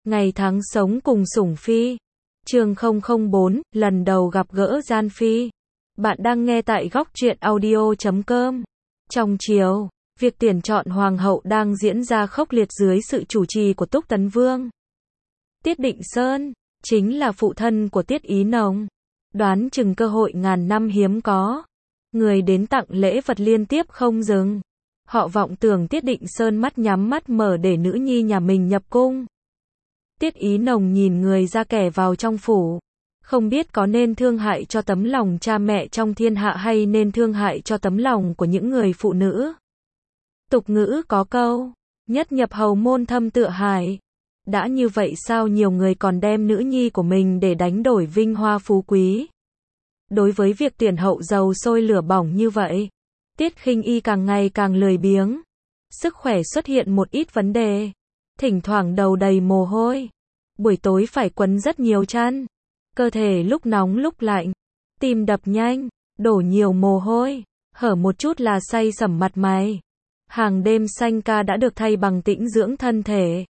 Ngày tháng sống cùng sủng phi. Chương 004, lần đầu gặp gỡ Gian Phi. Bạn đang nghe tại góc truyện audio.com. Trong chiều, việc tuyển chọn hoàng hậu đang diễn ra khốc liệt dưới sự chủ trì của Túc Tấn Vương. Tiết Định Sơn, chính là phụ thân của Tiết Ý Nồng. Đoán chừng cơ hội ngàn năm hiếm có. Người đến tặng lễ vật liên tiếp không dừng. Họ vọng tưởng Tiết Định Sơn mắt nhắm mắt mở để nữ nhi nhà mình nhập cung. Tiết Ý Nồng nhìn người ra kẻ vào trong phủ. Không biết có nên thương hại cho tấm lòng cha mẹ trong thiên hạ hay nên thương hại cho tấm lòng của những người phụ nữ. Tục ngữ có câu, nhất nhập hầu môn thâm tựa hải. Đã như vậy sao nhiều người còn đem nữ nhi của mình để đánh đổi vinh hoa phú quý. Đối với việc tuyển hậu dầu sôi lửa bỏng như vậy, Tiết Khinh Y càng ngày càng lười biếng. Sức khỏe xuất hiện một ít vấn đề. Thỉnh thoảng đầu đầy mồ hôi. Buổi tối phải quấn rất nhiều chăn. Cơ thể lúc nóng lúc lạnh. Tim đập nhanh, đổ nhiều mồ hôi. Hở một chút là say sẩm mặt mày. Hàng đêm sanh ca đã được thay bằng tĩnh dưỡng thân thể.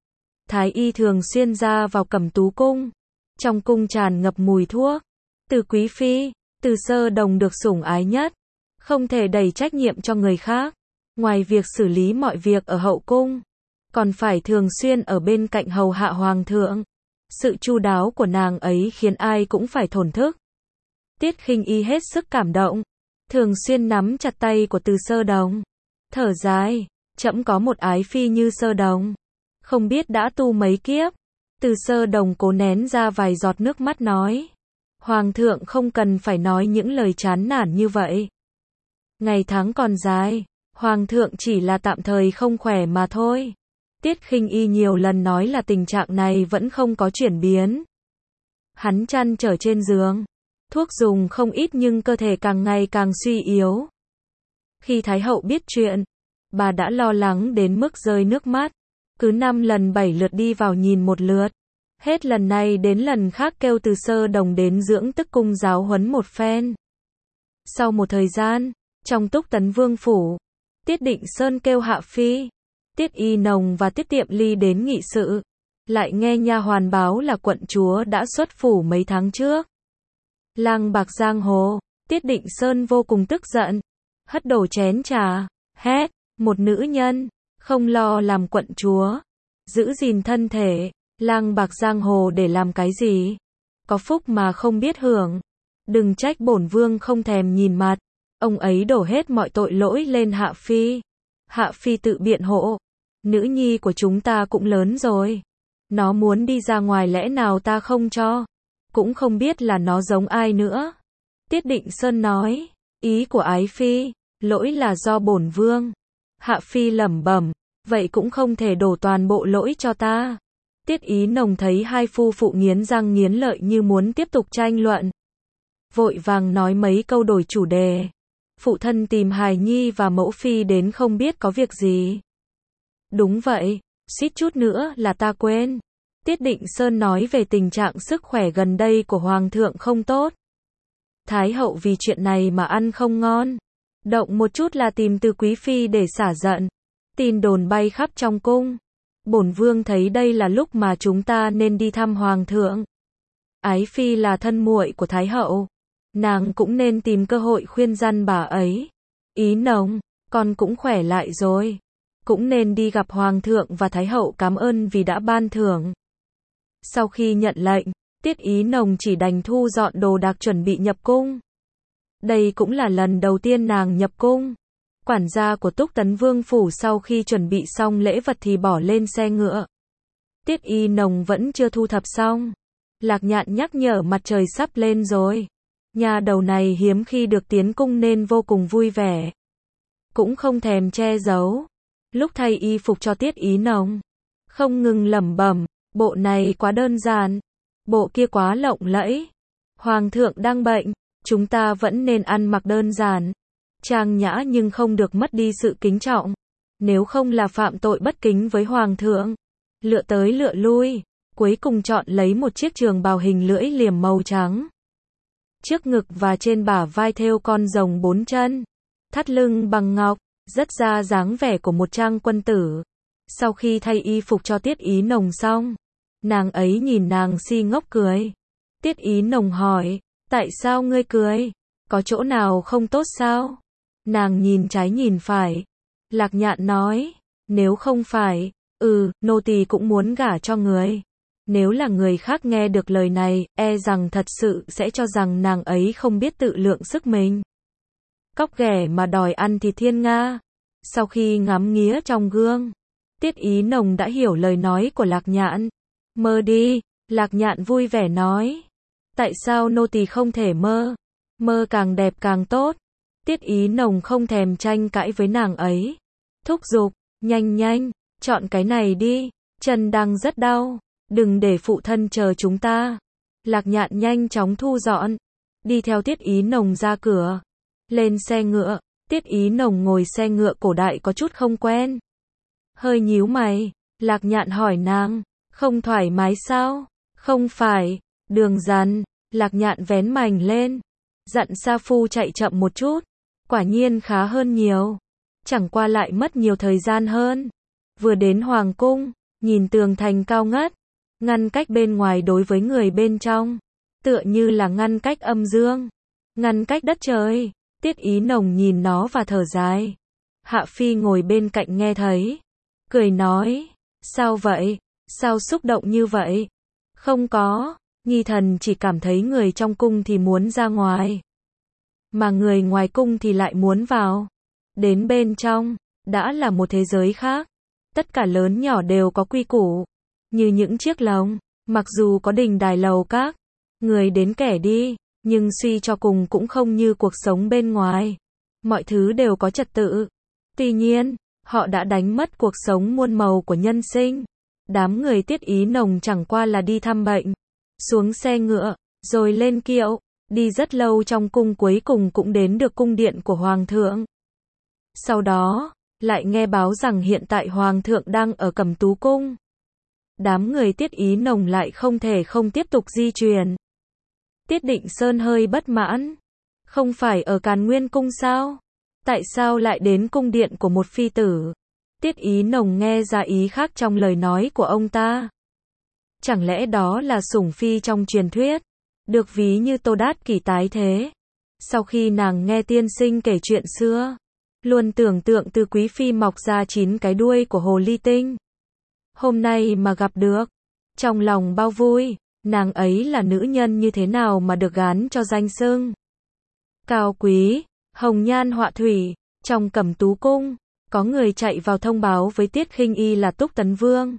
Thái y thường xuyên ra vào Cẩm Tú cung. Trong cung tràn ngập mùi thuốc. Từ quý phi, Từ Sơ Đồng được sủng ái nhất. Không thể đẩy trách nhiệm cho người khác. Ngoài việc xử lý mọi việc ở hậu cung, còn phải thường xuyên ở bên cạnh hầu hạ hoàng thượng. Sự chu đáo của nàng ấy khiến ai cũng phải thổn thức. Tiết Khinh Y hết sức cảm động, thường xuyên nắm chặt tay của Từ Sơ Đồng. Thở dài, trẫm có một ái phi như Sơ Đồng. Không biết đã tu mấy kiếp. Từ Sơ Đồng cố nén ra vài giọt nước mắt nói. Hoàng thượng không cần phải nói những lời chán nản như vậy. Ngày tháng còn dài, hoàng thượng chỉ là tạm thời không khỏe mà thôi. Tiết Khinh Y nhiều lần nói là tình trạng này vẫn không có chuyển biến. Hắn chăn trở trên giường, thuốc dùng không ít nhưng cơ thể càng ngày càng suy yếu. Khi Thái hậu biết chuyện, bà đã lo lắng đến mức rơi nước mắt. Cứ 5 lần 7 lượt đi vào nhìn một lượt. Hết lần này đến lần khác kêu Từ Sơ Đồng đến dưỡng tức cung giáo huấn một phen. Sau một thời gian, trong Túc Tấn Vương phủ, Tiết Định Sơn kêu Hạ Phi, Tiết Y Nồng và Tiết Tiệm Ly đến nghị sự. Lại nghe nha hoàn báo là quận chúa đã xuất phủ mấy tháng trước. Lang bạc giang hồ, Tiết Định Sơn vô cùng tức giận. Hất đổ chén trà, hét, một nữ nhân, không lo làm quận chúa, giữ gìn thân thể, lang bạc giang hồ để làm cái gì? Có phúc mà không biết hưởng. Đừng trách bổn vương không thèm nhìn mặt. Ông ấy đổ hết mọi tội lỗi lên Hạ Phi. Hạ Phi tự biện hộ. Nữ nhi của chúng ta cũng lớn rồi. Nó muốn đi ra ngoài lẽ nào ta không cho. Cũng không biết là nó giống ai nữa. Tiết Định Sơn nói. Ý của ái phi, lỗi là do bổn vương. Hạ Phi lẩm bẩm. Vậy cũng không thể đổ toàn bộ lỗi cho ta. Tiết Ý Nồng thấy hai phu phụ nghiến răng nghiến lợi như muốn tiếp tục tranh luận. Vội vàng nói mấy câu đổi chủ đề. Phụ thân tìm hài nhi và mẫu phi đến không biết có việc gì. Đúng vậy, suýt chút nữa là ta quên. Tiết Định Sơn nói về tình trạng sức khỏe gần đây của hoàng thượng không tốt. Thái hậu vì chuyện này mà ăn không ngon. Động một chút là tìm Từ quý phi để xả giận. Tin đồn bay khắp trong cung. Bổn vương thấy đây là lúc mà chúng ta nên đi thăm hoàng thượng. Ái phi là thân muội của Thái hậu. Nàng cũng nên tìm cơ hội khuyên răn bà ấy. Ý Nồng, con cũng khỏe lại rồi. Cũng nên đi gặp hoàng thượng và Thái hậu cảm ơn vì đã ban thưởng. Sau khi nhận lệnh, Tiết Ý Nồng chỉ đành thu dọn đồ đạc chuẩn bị nhập cung. Đây cũng là lần đầu tiên nàng nhập cung. Quản gia của Túc Tấn Vương phủ sau khi chuẩn bị xong lễ vật thì bỏ lên xe ngựa. Tiết Y Nồng vẫn chưa thu thập xong. Lạc Nhạn nhắc nhở mặt trời sắp lên rồi. Nhà đầu này hiếm khi được tiến cung nên vô cùng vui vẻ. Cũng không thèm che giấu. Lúc thay y phục cho Tiết Ý Nồng, không ngừng lẩm bẩm, bộ này quá đơn giản, bộ kia quá lộng lẫy. Hoàng thượng đang bệnh, chúng ta vẫn nên ăn mặc đơn giản. Trang nhã nhưng không được mất đi sự kính trọng. Nếu không là phạm tội bất kính với hoàng thượng. Lựa tới lựa lui, cuối cùng chọn lấy một chiếc trường bào hình lưỡi liềm màu trắng. Trước ngực và trên bả vai thêu con rồng 4 chân. Thắt lưng bằng ngọc, rất ra dáng vẻ của một trang quân tử. Sau khi thay y phục cho Tiết Ý Nồng xong, Nàng ấy nhìn nàng si ngốc cười. Tiết Ý Nồng hỏi, tại sao ngươi cười? Có chỗ nào không tốt sao? Nàng nhìn trái nhìn phải. Lạc Nhạn nói, nếu không phải, nô tỳ cũng muốn gả cho người. Nếu là người khác nghe được lời này, e rằng thật sự sẽ cho rằng nàng ấy không biết tự lượng sức mình. Cóc ghẻ mà đòi ăn thịt thiên nga. Sau khi ngắm nghía trong gương, Tiết Ý Nồng đã hiểu lời nói của Lạc Nhạn. Mơ đi, Lạc Nhạn vui vẻ nói. Tại sao nô tỳ không thể mơ? Mơ càng đẹp càng tốt. Tiết Ý Nồng không thèm tranh cãi với nàng ấy. Thúc giục, nhanh nhanh, chọn cái này đi, chân đang rất đau, đừng để phụ thân chờ chúng ta. Lạc Nhạn nhanh chóng thu dọn, đi theo Tiết Ý Nồng ra cửa, lên xe ngựa. Tiết Ý Nồng ngồi xe ngựa cổ đại có chút không quen. Hơi nhíu mày, Lạc Nhạn hỏi nàng, không thoải mái sao? Không phải, đường dằn, Lạc Nhạn vén mành lên, dặn Sa Phu chạy chậm một chút, quả nhiên khá hơn nhiều. Chẳng qua lại mất nhiều thời gian hơn. Vừa đến Hoàng cung, nhìn tường thành cao ngất, ngăn cách bên ngoài đối với người bên trong, tựa như là ngăn cách âm dương, ngăn cách đất trời. Tiết Ý Nồng nhìn nó và thở dài. Hạ Phi ngồi bên cạnh nghe thấy, cười nói, sao vậy? Sao xúc động như vậy? Không có, Nhi thần chỉ cảm thấy người trong cung thì muốn ra ngoài, mà người ngoài cung thì lại muốn vào. Đến bên trong, đã là một thế giới khác. Tất cả lớn nhỏ đều có quy củ, như những chiếc lồng, mặc dù có đình đài lầu các, người đến kẻ đi, nhưng suy cho cùng cũng không như cuộc sống bên ngoài. Mọi thứ đều có trật tự. Tuy nhiên, họ đã đánh mất cuộc sống muôn màu của nhân sinh. Đám người Tiết Ý Nồng chẳng qua là đi thăm bệnh, xuống xe ngựa, rồi lên kiệu, đi rất lâu trong cung, cuối cùng cũng đến được cung điện của Hoàng thượng. Sau đó, lại nghe báo rằng hiện tại Hoàng thượng đang ở Cẩm Tú Cung. Đám người Tiết Ý Nồng lại không thể không tiếp tục di chuyển. Tiết Định Sơn hơi bất mãn. Không phải ở Càn Nguyên Cung sao? Tại sao lại đến cung điện của một phi tử? Tiết Ý Nồng nghe ra ý khác trong lời nói của ông ta. Chẳng lẽ đó là sủng phi trong truyền thuyết, được ví như Tô Đát Kỷ tái thế? Sau khi nàng nghe tiên sinh kể chuyện xưa, luôn tưởng tượng từ quý phi mọc ra 9 cái đuôi của hồ ly tinh. Hôm nay mà gặp được, trong lòng bao vui, nàng ấy là nữ nhân như thế nào mà được gán cho danh xưng cao quý, hồng nhan họa thủy. Trong Cẩm Tú Cung, có người chạy vào thông báo với Tiết Khinh Y là Túc Tấn Vương,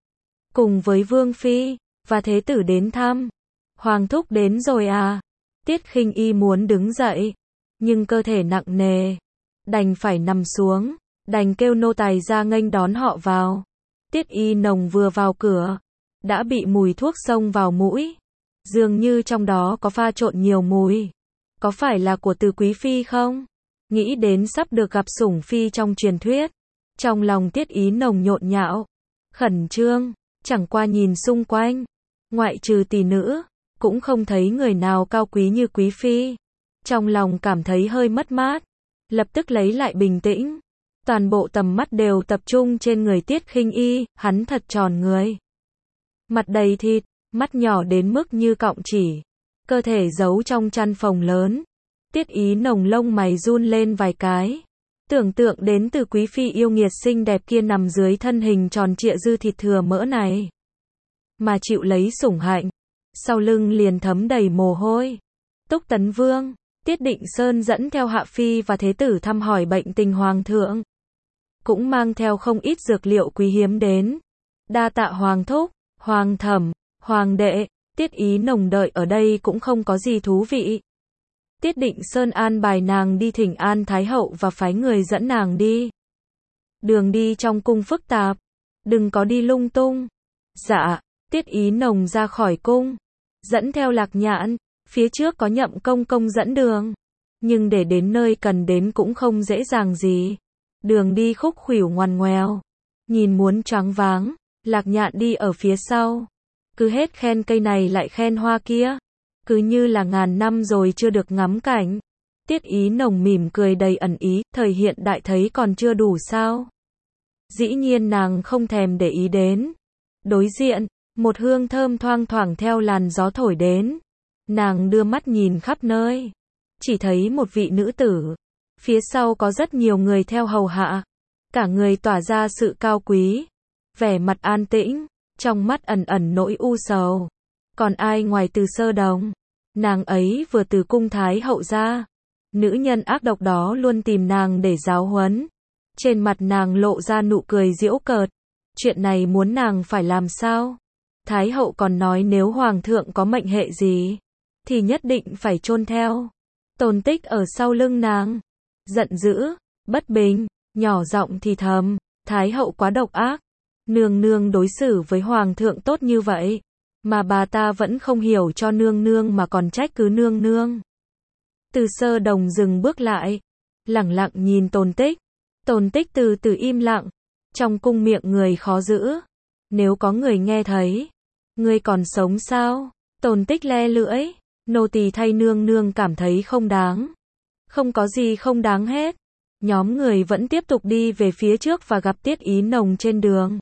cùng với Vương Phi và Thế tử đến thăm. Hoàng thúc đến rồi à? Tiết Khinh Y muốn đứng dậy, nhưng cơ thể nặng nề, đành phải nằm xuống, đành kêu nô tài ra nghênh đón họ vào. Tiết Y Nồng vừa vào cửa, đã bị mùi thuốc xông vào mũi, dường như trong đó có pha trộn nhiều mùi. Có phải là của Từ quý phi không? Nghĩ đến sắp được gặp sủng phi trong truyền thuyết, trong lòng Tiết Ý Nồng nhộn nhạo, khẩn trương, chẳng qua nhìn xung quanh, ngoại trừ tỷ nữ, cũng không thấy người nào cao quý như quý phi. Trong lòng cảm thấy hơi mất mát, lập tức lấy lại bình tĩnh. Toàn bộ tầm mắt đều tập trung trên người Tiết Khinh Y, hắn thật tròn người. Mặt đầy thịt, mắt nhỏ đến mức như cọng chỉ, cơ thể giấu trong chăn phồng lớn. Tiết Ý Nồng lông mày run lên vài cái. Tưởng tượng đến Từ quý phi yêu nghiệt xinh đẹp kia nằm dưới thân hình tròn trịa dư thịt thừa mỡ này, mà chịu lấy sủng hạnh, sau lưng liền thấm đầy mồ hôi. Túc Tấn Vương, Tiết Định Sơn dẫn theo Hạ Phi và Thế tử thăm hỏi bệnh tình Hoàng thượng, cũng mang theo không ít dược liệu quý hiếm đến. Đa tạ Hoàng thúc, Hoàng thẩm, Hoàng đệ. Tiết Ý Nồng đợi ở đây cũng không có gì thú vị. Tiết Định Sơn an bài nàng đi thỉnh an Thái hậu và phái người dẫn nàng đi. Đường đi trong cung phức tạp, đừng có đi lung tung. Dạ. Tiết Ý Nồng ra khỏi cung, dẫn theo Lạc Nhạn, phía trước có Nhậm công công dẫn đường, nhưng để đến nơi cần đến cũng không dễ dàng gì. Đường đi khúc khuỷu ngoằn ngoèo, nhìn muốn choáng váng. Lạc Nhạn đi ở phía sau, cứ hết khen cây này lại khen hoa kia, cứ như là ngàn năm rồi chưa được ngắm cảnh. Tiết Ý Nồng mỉm cười đầy ẩn ý, thời hiện đại thấy còn chưa đủ sao? Dĩ nhiên nàng không thèm để ý đến. Đối diện, Một hương thơm thoang thoảng theo làn gió thổi đến. Nàng đưa mắt nhìn khắp nơi. Chỉ thấy một vị nữ tử. Phía sau có rất nhiều người theo hầu hạ. Cả người tỏa ra sự cao quý. Vẻ mặt an tĩnh. Trong mắt ẩn ẩn nỗi u sầu. Còn ai ngoài Từ Sơ Đồng? Nàng ấy vừa từ cung thái hậu ra. Nữ nhân ác độc đó luôn tìm nàng để giáo huấn. Trên mặt nàng lộ ra nụ cười giễu cợt. Chuyện này muốn nàng phải làm sao? Thái hậu còn nói nếu hoàng thượng có mệnh hệ gì, thì nhất định phải chôn theo. Tôn Tích ở sau lưng nàng. Giận dữ, bất bình, nhỏ giọng thì thầm. Thái hậu quá độc ác. Nương nương đối xử với hoàng thượng tốt như vậy. Mà bà ta vẫn không hiểu cho nương nương mà còn trách cứ nương nương. Từ Sơ Đồng dừng bước lại. Lẳng lặng nhìn Tôn Tích. Tôn Tích từ từ im lặng. Trong cung miệng người khó giữ. Nếu có người nghe thấy. Ngươi còn sống sao? Tôn Tích le lưỡi. Nô tỳ thay nương nương cảm thấy không đáng. Không có gì không đáng hết. Nhóm người vẫn tiếp tục đi về phía trước và gặp Tiết Ý Nồng trên đường.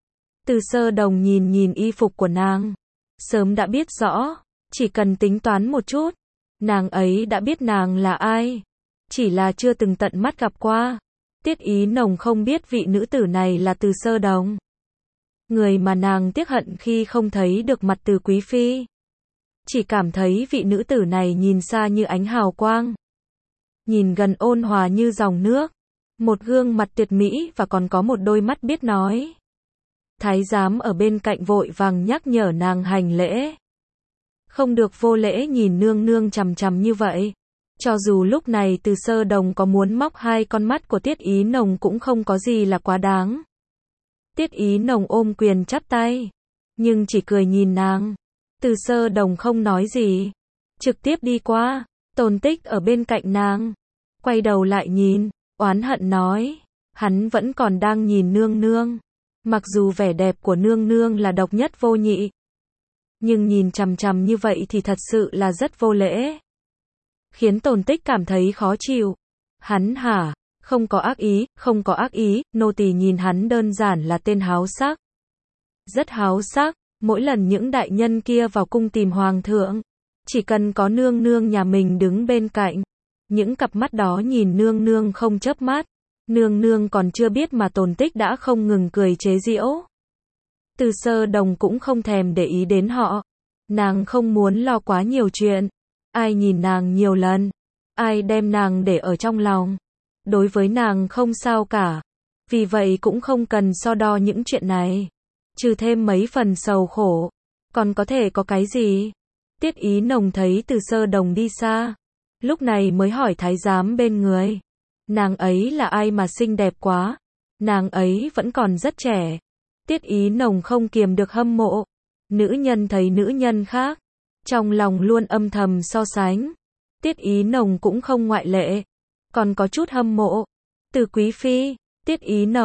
Từ Sơ Đồng nhìn y phục của nàng. Sớm đã biết rõ. Chỉ cần tính toán một chút. Nàng ấy đã biết nàng là ai. Chỉ là chưa từng tận mắt gặp qua. Tiết Ý Nồng không biết vị nữ tử này là Từ Sơ Đồng. Người mà nàng tiếc hận khi không thấy được mặt Từ Quý Phi. Chỉ cảm thấy vị nữ tử này nhìn xa như ánh hào quang. Nhìn gần ôn hòa như dòng nước. Một gương mặt tuyệt mỹ và còn có một đôi mắt biết nói. Thái giám ở bên cạnh vội vàng nhắc nhở nàng hành lễ. Không được vô lễ nhìn nương nương chằm chằm như vậy. Cho dù lúc này Từ Sơ Đồng có muốn móc hai con mắt của Tiết Ý Nồng cũng không có gì là quá đáng. Tiết Ý Nồng ôm quyền chắp tay. Nhưng chỉ cười nhìn nàng. Từ Sơ Đồng không nói gì. Trực tiếp đi qua. Tôn Tích ở bên cạnh nàng. Quay đầu lại nhìn. Oán hận nói. Hắn vẫn còn đang nhìn nương nương. Mặc dù vẻ đẹp của nương nương là độc nhất vô nhị. Nhưng nhìn chằm chằm như vậy thì thật sự là rất vô lễ. Khiến Tôn Tích cảm thấy khó chịu. Hắn hả? Không có ác ý, không có ác ý, nô tỳ nhìn hắn đơn giản là tên háo sắc. Rất háo sắc, mỗi lần những đại nhân kia vào cung tìm hoàng thượng, chỉ cần có nương nương nhà mình đứng bên cạnh, những cặp mắt đó nhìn nương nương không chớp mắt. Nương nương còn chưa biết mà Tôn Tích đã không ngừng cười chế giễu. Từ Sơ Đồng cũng không thèm để ý đến họ. Nàng không muốn lo quá nhiều chuyện. Ai nhìn nàng nhiều lần, ai đem nàng để ở trong lòng. Đối với nàng không sao cả. Vì vậy cũng không cần so đo những chuyện này. Trừ thêm mấy phần sầu khổ. Còn có thể có cái gì? Tiết Ý Nồng thấy Từ Sơ Đồng đi xa. Lúc này mới hỏi thái giám bên người. Nàng ấy là ai mà xinh đẹp quá? Nàng ấy vẫn còn rất trẻ. Tiết Ý Nồng không kiềm được hâm mộ. Nữ nhân thấy nữ nhân khác. Trong lòng luôn âm thầm so sánh. Tiết Ý Nồng cũng không ngoại lệ. Còn có chút hâm mộ. Từ Quý Phi, Tiết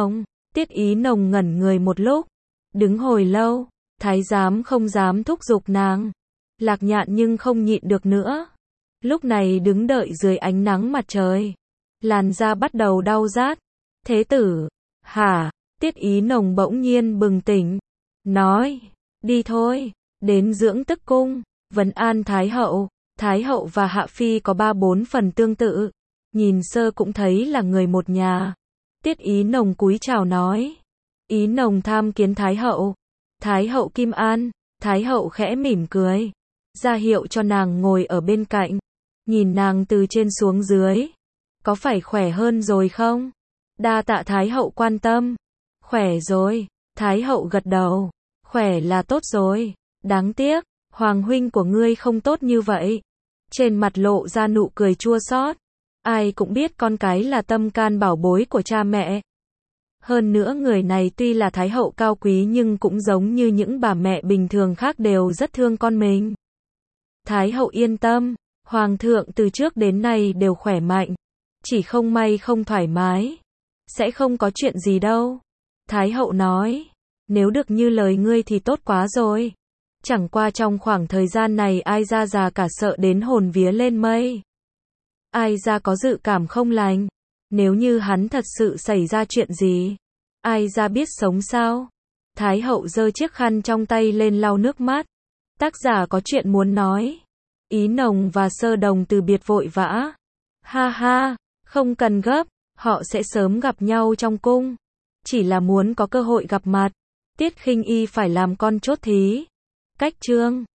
Ý Nồng ngẩn người một lúc. Đứng hồi lâu, thái giám không dám thúc giục nàng. Lạc Nhạn nhưng không nhịn được nữa. Lúc này đứng đợi dưới ánh nắng mặt trời. Làn da bắt đầu đau rát. Thế tử, hả? Tiết Ý Nồng bỗng nhiên bừng tỉnh. Nói, đi thôi, đến dưỡng tức cung, vấn an Thái hậu. Thái hậu và Hạ Phi có 3-4 phần tương tự. Nhìn sơ cũng thấy là người một nhà. Tiết Ý Nồng cúi chào nói. Ý Nồng tham kiến Thái hậu. Thái hậu Kim An. Thái hậu khẽ mỉm cười. Ra hiệu cho nàng ngồi ở bên cạnh. Nhìn nàng từ trên xuống dưới. Có phải khỏe hơn rồi không? Đa tạ Thái hậu quan tâm. Khỏe rồi. Thái hậu gật đầu. Khỏe là tốt rồi. Đáng tiếc, hoàng huynh của ngươi không tốt như vậy. Trên mặt lộ ra nụ cười chua xót. Ai cũng biết con cái là tâm can bảo bối của cha mẹ. Hơn nữa người này tuy là thái hậu cao quý nhưng cũng giống như những bà mẹ bình thường khác đều rất thương con mình. Thái hậu yên tâm, hoàng thượng từ trước đến nay đều khỏe mạnh. Chỉ không may không thoải mái. Sẽ không có chuyện gì đâu. Thái hậu nói, nếu được như lời ngươi thì tốt quá rồi. Chẳng qua trong khoảng thời gian này ai ra già cả sợ đến hồn vía lên mây. Ai ra có dự cảm không lành. Nếu như hắn thật sự xảy ra chuyện gì, ai ra biết sống sao? Thái hậu giơ chiếc khăn trong tay lên lau nước mắt. Tác giả có chuyện muốn nói. Ý Nồng và Sơ Đồng từ biệt vội vã. Ha ha, không cần gấp, họ sẽ sớm gặp nhau trong cung. Chỉ là muốn có cơ hội gặp mặt. Tiết Khinh Y phải làm con chốt thí. Cách chương